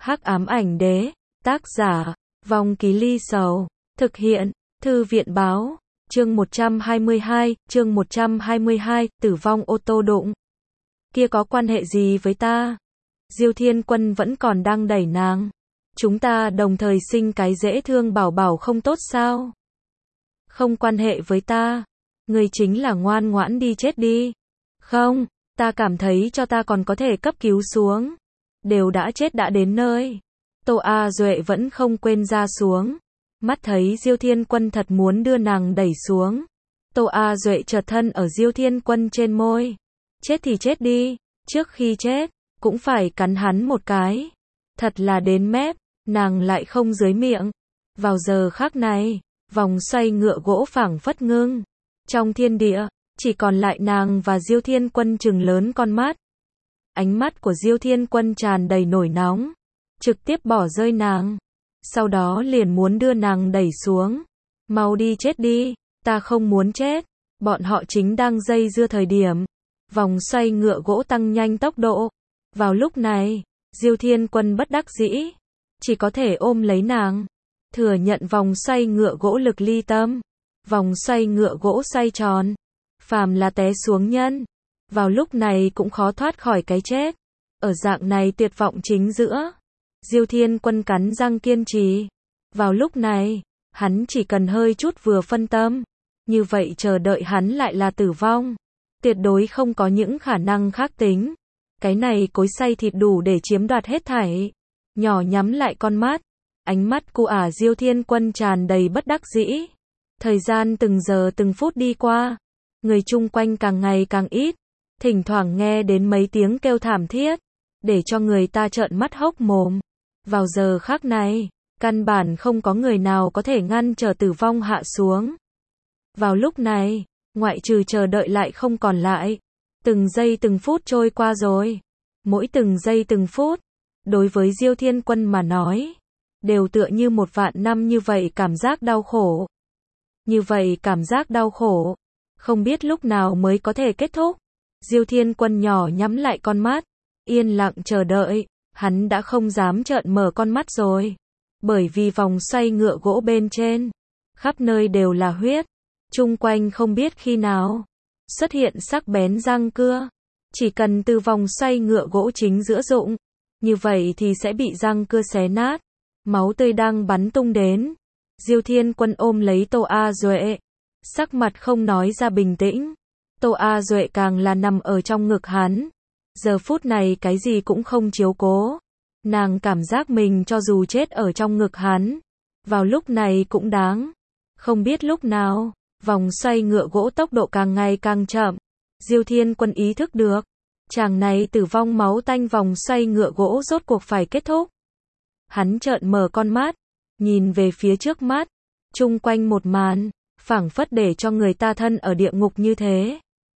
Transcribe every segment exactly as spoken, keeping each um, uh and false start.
Hắc ám ảnh đế, tác giả, Vong Ký Ly Sầu, thực hiện, Thư viện báo, chương một trăm hai mươi hai, chương một trăm hai mươi hai, tử vong ô tô đụng. Kia có quan hệ gì với ta? Diêu Thiên Quân vẫn còn đang đẩy nàng. Chúng ta đồng thời sinh cái dễ thương bảo bảo không tốt sao? Không quan hệ với ta. Ngươi chính là ngoan ngoãn đi chết đi. Không, ta cảm thấy cho ta còn có thể cấp cứu xuống. Đều đã chết đã đến nơi. Tô A Duệ vẫn không quên ra xuống. Mắt thấy Diêu Thiên Quân thật muốn đưa nàng đẩy xuống. Tô A Duệ chợt thân ở Diêu Thiên Quân trên môi. Chết thì chết đi, trước khi chết, cũng phải cắn hắn một cái. Thật là đến mép, nàng lại không dưới miệng. Vào giờ khắc này, vòng xoay ngựa gỗ phảng phất ngưng. Trong thiên địa, chỉ còn lại nàng và Diêu Thiên Quân trừng lớn con mắt. Ánh mắt của Diêu Thiên Quân tràn đầy nổi nóng, trực tiếp bỏ rơi nàng. Sau đó liền muốn đưa nàng đẩy xuống. Mau đi chết đi, ta không muốn chết. Bọn họ chính đang dây dưa thời điểm. Vòng xoay ngựa gỗ tăng nhanh tốc độ. Vào lúc này, Diêu Thiên Quân bất đắc dĩ, chỉ có thể ôm lấy nàng. Thừa nhận vòng xoay ngựa gỗ lực ly tâm. Vòng xoay ngựa gỗ xoay tròn. Phàm là té xuống nhân, vào lúc này cũng khó thoát khỏi cái chết. Ở dạng này tuyệt vọng chính giữa, Diêu Thiên Quân cắn răng kiên trì. Vào lúc này, hắn chỉ cần hơi chút vừa phân tâm, như vậy chờ đợi hắn lại là tử vong. Tuyệt đối không có những khả năng khác tính. Cái này cối xay thịt đủ để chiếm đoạt hết thảy. Nhỏ nhắm lại con mắt, ánh mắt của ả Diêu Thiên Quân tràn đầy bất đắc dĩ. Thời gian từng giờ từng phút đi qua, người chung quanh càng ngày càng ít, thỉnh thoảng nghe đến mấy tiếng kêu thảm thiết, để cho người ta trợn mắt hốc mồm. Vào giờ khắc này, căn bản không có người nào có thể ngăn trở tử vong hạ xuống. Vào lúc này, ngoại trừ chờ đợi lại không còn lại. Từng giây từng phút trôi qua rồi. Mỗi từng giây từng phút, đối với Diêu Thiên Quân mà nói, đều tựa như một vạn năm như vậy cảm giác đau khổ. Như vậy cảm giác đau khổ, không biết lúc nào mới có thể kết thúc. Diêu Thiên Quân nhỏ nhắm lại con mắt, yên lặng chờ đợi. Hắn đã không dám trợn mở con mắt rồi. Bởi vì vòng xoay ngựa gỗ bên trên, khắp nơi đều là huyết. Chung quanh không biết khi nào xuất hiện sắc bén răng cưa. Chỉ cần từ vòng xoay ngựa gỗ chính giữa rụng, như vậy thì sẽ bị răng cưa xé nát. Máu tươi đang bắn tung đến. Diêu Thiên Quân ôm lấy Tô A Duệ, sắc mặt không nói ra bình tĩnh. Tô A Duệ càng là nằm ở trong ngực hắn. Giờ phút này cái gì cũng không chiếu cố. Nàng cảm giác mình cho dù chết ở trong ngực hắn, vào lúc này cũng đáng. Không biết lúc nào, vòng xoay ngựa gỗ tốc độ càng ngày càng chậm. Diêu Thiên Quân ý thức được, chàng này tử vong máu tanh vòng xoay ngựa gỗ rốt cuộc phải kết thúc. Hắn trợn mở con mắt, nhìn về phía trước mắt, chung quanh một màn, phảng phất để cho người ta thân ở địa ngục như thế.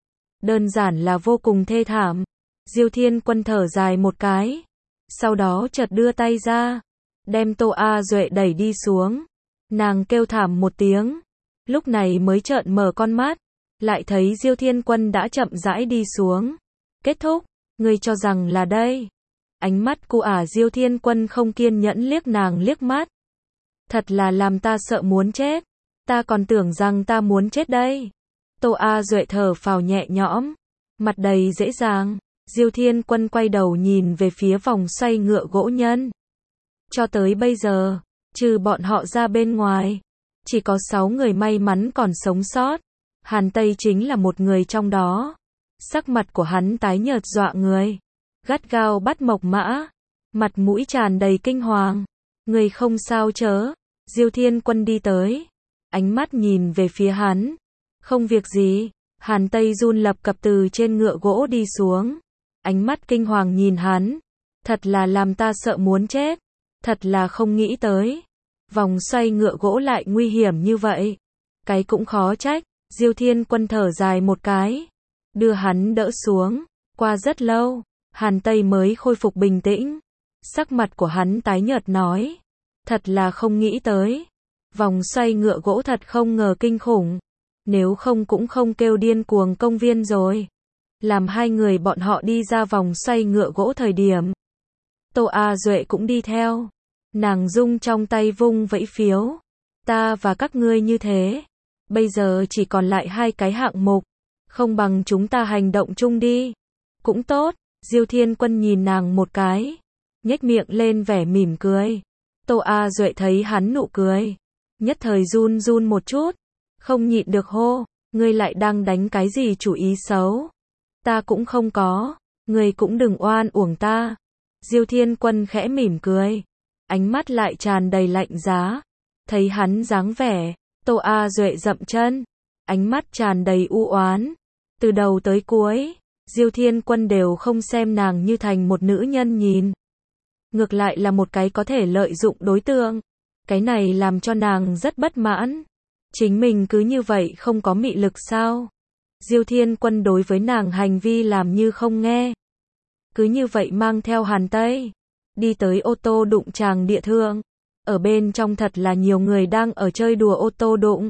Đơn giản là vô cùng thê thảm. Diêu Thiên Quân thở dài một cái, sau đó chợt đưa tay ra, đem Tô A Duệ đẩy đi xuống. Nàng kêu thảm một tiếng, lúc này mới trợn mở con mắt, lại thấy Diêu Thiên Quân đã chậm rãi đi xuống. Kết thúc, ngươi cho rằng là đây? Ánh mắt của ả Diêu Thiên Quân không kiên nhẫn liếc nàng liếc mắt. Thật là làm ta sợ muốn chết, ta còn tưởng rằng ta muốn chết đây. Tô A Duệ thở phào nhẹ nhõm, mặt đầy dễ dàng. Diêu Thiên Quân quay đầu nhìn về phía vòng xoay ngựa gỗ nhân. Cho tới bây giờ, trừ bọn họ ra bên ngoài, chỉ có sáu người may mắn còn sống sót. Hàn Tây chính là một người trong đó. Sắc mặt của hắn tái nhợt dọa người, gắt gao bắt Mộc Mã, mặt mũi tràn đầy kinh hoàng. Người không sao chớ? Diêu Thiên Quân đi tới, ánh mắt nhìn về phía hắn. Không việc gì. Hàn Tây run lập cập từ trên ngựa gỗ đi xuống, ánh mắt kinh hoàng nhìn hắn. Thật là làm ta sợ muốn chết, thật là không nghĩ tới. Vòng xoay ngựa gỗ lại nguy hiểm như vậy. Cái cũng khó trách. Diêu Thiên Quân thở dài một cái, đưa hắn đỡ xuống. Qua rất lâu, Hàn Tây mới khôi phục bình tĩnh. Sắc mặt của hắn tái nhợt nói, thật là không nghĩ tới. Vòng xoay ngựa gỗ thật không ngờ kinh khủng. Nếu không cũng không kêu điên cuồng công viên rồi. Làm hai người bọn họ đi ra vòng xoay ngựa gỗ thời điểm, Tô A Duệ cũng đi theo. Nàng rung trong tay vung vẫy phiếu. Ta và các ngươi như thế. Bây giờ chỉ còn lại hai cái hạng mục. Không bằng chúng ta hành động chung đi. Cũng tốt. Diêu Thiên Quân nhìn nàng một cái. Nhếch miệng lên vẻ mỉm cười. Tô A Duệ thấy hắn nụ cười. Nhất thời run run một chút. Không nhịn được hô. Ngươi lại đang đánh cái gì chủ ý xấu. Ta cũng không có. Ngươi cũng đừng oan uổng ta. Diêu Thiên Quân khẽ mỉm cười. Ánh mắt lại tràn đầy lạnh giá. Thấy hắn dáng vẻ. Tô A Duệ dậm chân. Ánh mắt tràn đầy u oán. Từ đầu tới cuối, Diêu Thiên Quân đều không xem nàng như thành một nữ nhân nhìn. Ngược lại là một cái có thể lợi dụng đối tượng. Cái này làm cho nàng rất bất mãn. Chính mình cứ như vậy không có mị lực sao? Diêu Thiên Quân đối với nàng hành vi làm như không nghe. Cứ như vậy mang theo Hàn Tây. Đi tới ô tô đụng tràng địa thượng. Ở bên trong thật là nhiều người đang ở chơi đùa ô tô đụng.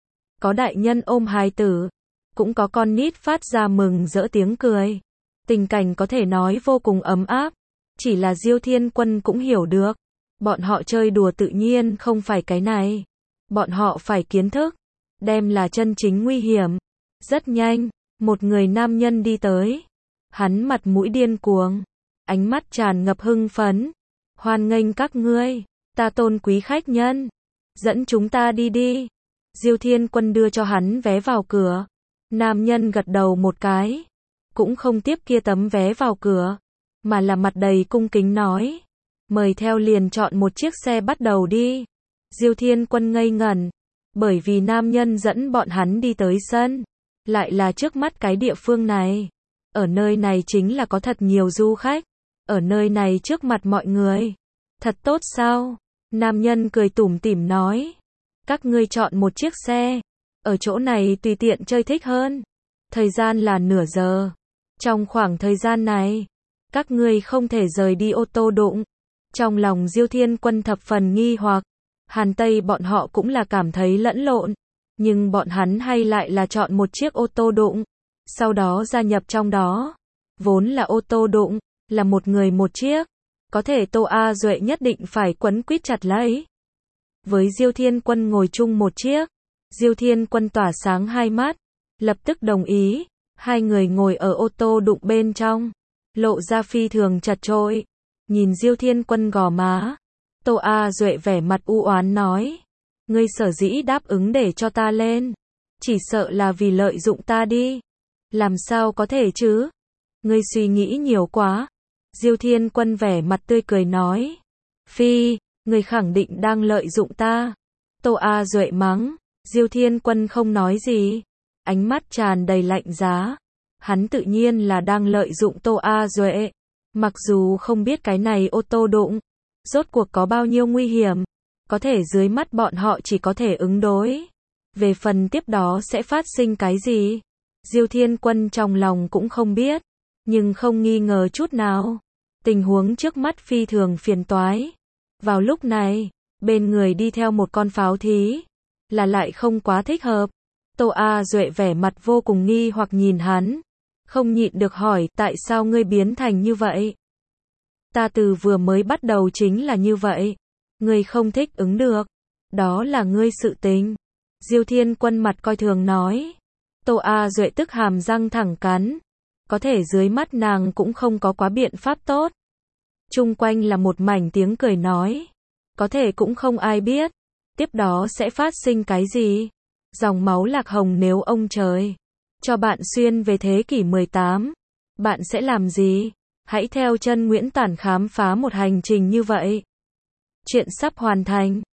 Có đại nhân ôm hài tử. Cũng có con nít phát ra mừng rỡ tiếng cười. Tình cảnh có thể nói vô cùng ấm áp. Chỉ là Diêu Thiên Quân cũng hiểu được. Bọn họ chơi đùa tự nhiên không phải cái này. Bọn họ phải kiến thức. Đem là chân chính nguy hiểm. Rất nhanh, một người nam nhân đi tới. Hắn mặt mũi điên cuồng. Ánh mắt tràn ngập hưng phấn. Hoan nghênh các ngươi. Ta tôn quý khách nhân. Dẫn chúng ta đi đi. Diêu Thiên Quân đưa cho hắn vé vào cửa. Nam nhân gật đầu một cái. Cũng không tiếp kia tấm vé vào cửa. Mà là mặt đầy cung kính nói. Mời theo liền chọn một chiếc xe bắt đầu đi. Diêu Thiên Quân ngây ngẩn. Bởi vì nam nhân dẫn bọn hắn đi tới sân. Lại là trước mắt cái địa phương này. Ở nơi này chính là có thật nhiều du khách. Ở nơi này trước mặt mọi người. Thật tốt sao? Nam nhân cười tủm tỉm nói. Các ngươi chọn một chiếc xe. Ở chỗ này tùy tiện chơi thích hơn. Thời gian là nửa giờ. Trong khoảng thời gian này, các ngươi không thể rời đi ô tô đụng. Trong lòng Diêu Thiên Quân thập phần nghi hoặc. Hàn Tây bọn họ cũng là cảm thấy lẫn lộn. Nhưng bọn hắn hay lại là chọn một chiếc ô tô đụng. Sau đó gia nhập trong đó. Vốn là ô tô đụng, là một người một chiếc. Có thể Tô A Duệ nhất định phải quấn quýt chặt lấy. Với Diêu Thiên Quân ngồi chung một chiếc. Diêu Thiên Quân tỏa sáng hai mắt. Lập tức đồng ý. Hai người ngồi ở ô tô đụng bên trong. Lộ ra phi thường chật chội. Nhìn Diêu Thiên Quân gò má. Tô A Duệ vẻ mặt u oán nói. Ngươi sở dĩ đáp ứng để cho ta lên. Chỉ sợ là vì lợi dụng ta đi. Làm sao có thể chứ? Ngươi suy nghĩ nhiều quá. Diêu Thiên Quân vẻ mặt tươi cười nói. Phi, ngươi khẳng định đang lợi dụng ta. Tô A Duệ mắng. Diêu Thiên Quân không nói gì. Ánh mắt tràn đầy lạnh giá. Hắn tự nhiên là đang lợi dụng Tô A Duệ. Mặc dù không biết cái này ô tô đụng. Rốt cuộc có bao nhiêu nguy hiểm. Có thể dưới mắt bọn họ chỉ có thể ứng đối. Về phần tiếp đó sẽ phát sinh cái gì? Diêu Thiên Quân trong lòng cũng không biết. Nhưng không nghi ngờ chút nào. Tình huống trước mắt phi thường phiền toái. Vào lúc này, bên người đi theo một con pháo thí. Là lại không quá thích hợp. Tô A Duệ vẻ mặt vô cùng nghi hoặc nhìn hắn. Không nhịn được hỏi tại sao ngươi biến thành như vậy? Ta từ vừa mới bắt đầu chính là như vậy. Ngươi không thích ứng được. Đó là ngươi sự tình. Diêu Thiên Quân mặt coi thường nói. Tô A Duệ tức hàm răng thẳng cắn. Có thể dưới mắt nàng cũng không có quá biện pháp tốt. Chung quanh là một mảnh tiếng cười nói. Có thể cũng không ai biết. Tiếp đó sẽ phát sinh cái gì? Dòng máu lạc hồng nếu ông trời cho bạn xuyên về thế kỷ mười tám. Bạn sẽ làm gì? Hãy theo chân Nguyễn Tản khám phá một hành trình như vậy. Chuyện sắp hoàn thành.